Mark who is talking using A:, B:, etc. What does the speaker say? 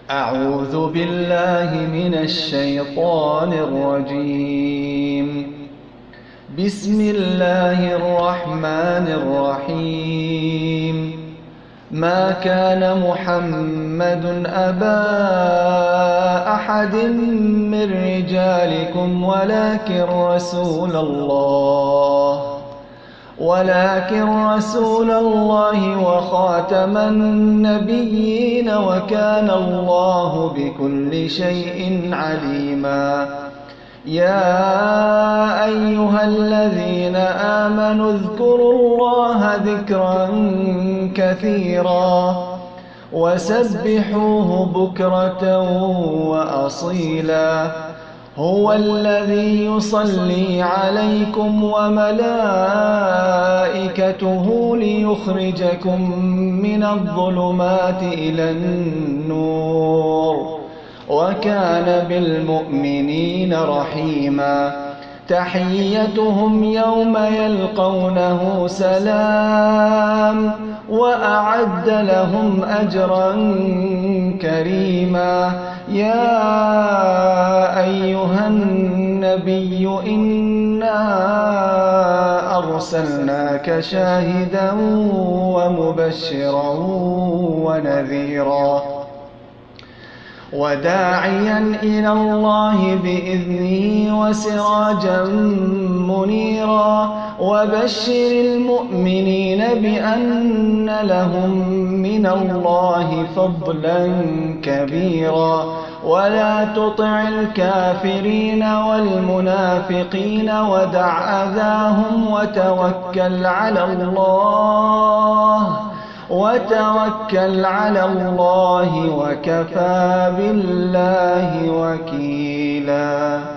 A: أعوذ بالله من الشيطان الرجيم. بسم الله الرحمن الرحيم. ما كان محمد أبا أحد من رجالكم ولكن رسول الله وخاتم النبيين، وكان الله بكل شيء عليما. يا أيها الذين آمنوا اذكروا الله ذكرا كثيرا وسبحوه بكرة وأصيلا. هو الذي يصلي عليكم وملائكته ليخرجكم من الظلمات إلى النور، وكان بالمؤمنين رحيما. تحيتهم يوم يلقونه سلام، وأعد لهم أجرا كريما. يا أيها النبي إنا أرسلناك شاهدا ومبشرا ونذيرا وداعيا إلى الله بإذنه وسراجا منيرا. وبشر المؤمنين بأن لهم من الله فضلا كبيرا. ولا تطع الكافرين والمنافقين ودع أذاهم وتوكل على الله وكفى بالله وكيلا.